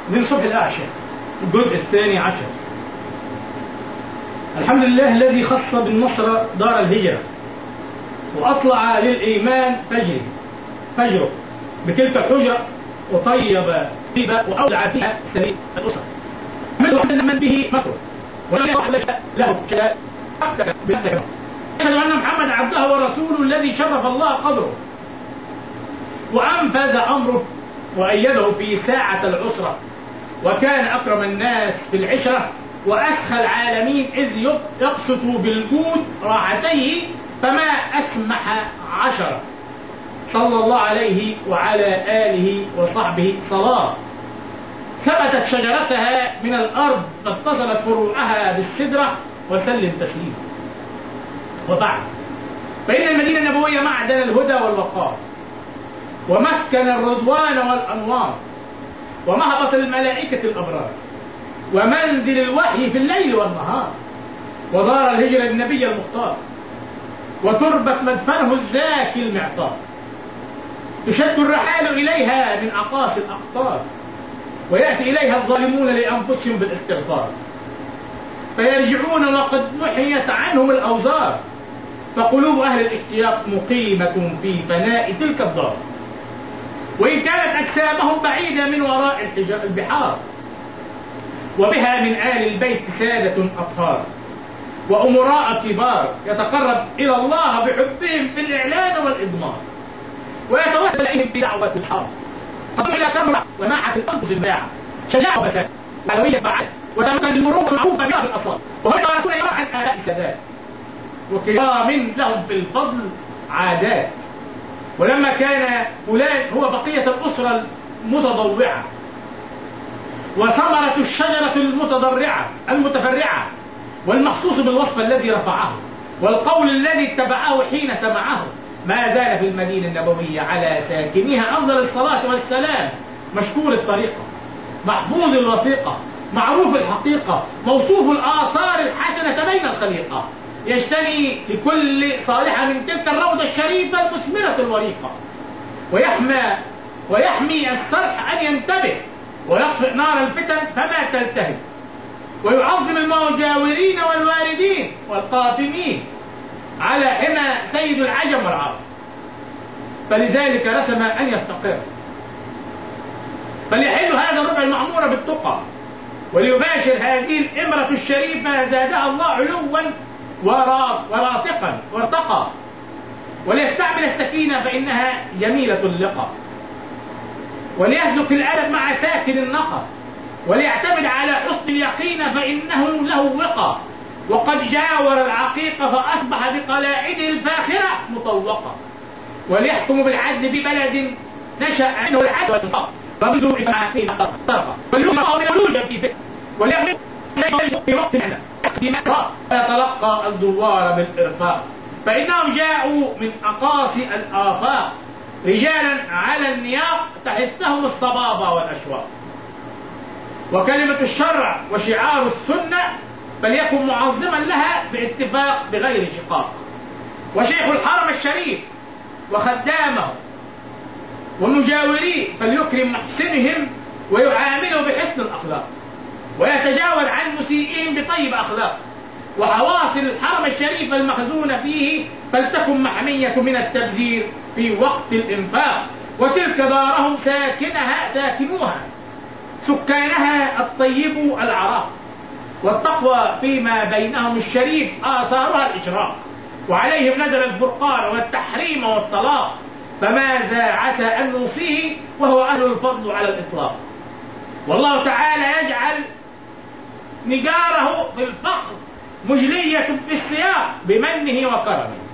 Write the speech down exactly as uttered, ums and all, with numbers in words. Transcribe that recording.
من صبح الأعشى الجزء الثاني عشر. الحمد لله الذي خص بالنصر دار الهجرة وأطلع للإيمان فجر فجره بتلك الحجرة وطيب فيها وأودع فيها سبيل الأسرة من من به مكره ولا يحلش له شيء أكثر بالذكر. أشهد أن محمد عبده ورسوله الذي شرف الله قدره وأنفذ أمره وأيده في ساعة العسرة، وكان أكرم الناس في العشرة وأسخى العالمين إذ يبسط بالجود راحتيه فما أسمح عشرة. صلى الله عليه وعلى آله وصحبه صلاة ثبتت شجرتها من الأرض فاتصلت فروعها بالسدرة وسلم تسليما. وبعد فإن المدينة النبوية معدن الهدى والوقار ومسكن الرضوان والأنوار ومهبط الملائكة الأبرار ومنزل الوحي في الليل والنهار ودار الهجرة للنبي المختار وتربة مدفنه الزاكي المعطار. تشد الرحال إليها من أقاصي الأقطار ويأتي إليها الظالمون لأنفسهم بالاستغفار فيرجعون وقد محيت عنهم الأوزار فقلوب أهل الاشتياق مقيمة في فناء تلك الدار وإن كانت أجسامهم بعيدة من وراء البحار وبها من آل البيت سادة أطهار وأمراء كبار يتقرب إلى الله بحبهم في الإعلان والإضمار ويتوسل إليهم بدعوة الحق فضل إلى كامرة وماحة الأنفس الباعة شجاعة وبساء وعلوية بعد وتمكن المروءة المعروفة بها في الأطفال وهم يكون يرى عن آلاء السادات وكرام لهم في الفضل عادات. ولما كان فلان هو بقية الأسرة المتضوعة وثمرة الشجرة المتضرعة المتفرعة والمخصوص بالوصف الذي رفعه والقول الذي اتبعه حين سمعه ما زال في المدينة النبوية على ساكنيها أفضل الصلاة والسلام مشكور الطريقة محفوظ الوثيقة معروف الحقيقة موصوف الآثار الحسنة بين الخليقة يجتني لكل صالحة من تلك الروضة الشريفة المثمرة الوريقة ويحمى ويحمي السرح أن ينتبه ويطفئ نار الفتن فما تلتهب ويعظم المجاورين والواردين والقاتمين على حمى سيد العجم والعرب فلذلك رسم أن يستقر فليحل هذا الربع المعمورة بالتقى وليباشر هذه الإمرة الشريفة زادها الله علوا وراتقا وارتقى وليستعمل السكينة فإنها جميلة اللقى وليسلك الأدب مع ساكن النقى وليعتمد على حسن اليقين فإنه له وقى وقد جاور العقيق فأصبح بقلائده الفاخرة مطوقة وليحكم بالعدل ببلد نشأ عنه العدل والنقى فبدوا إبعاثين طرقة وليوم يولوجا في فكر وليغلق في وقت معنى فيتلقى الدوار بالإرفاق فإنهم جاءوا من أقاصي الآفاق رجالا على النياق تحسهم الصبابة والأشواق وكلمة الشرع وشعار السنة فليكن معظما لها باتفاق بغير شقاق وشيخ الحرم الشريف وخدامه ومجاوريه فليكرم محسنهم ويعامله بحسن الأخلاق ويتجاوز عن مسيئهم بطيب أخلاق وحواصل الحرم الشريف المخزونة فيه فلتكن محمية من التبذير في وقت الإنفاق وتلك دارهم ساكنها ساكنوها سكانها الطيب العراق والتقوى فيما بينهم الشريف آثارها الإشراق وعليهم نزل الفرقان والتحريم والطلاق فماذا عسى أن نوصيه وهو أهل الفضل على الإطلاق والله تعالى يجعل نجاره في الفقر مجلية في السياق بمنه وكرمه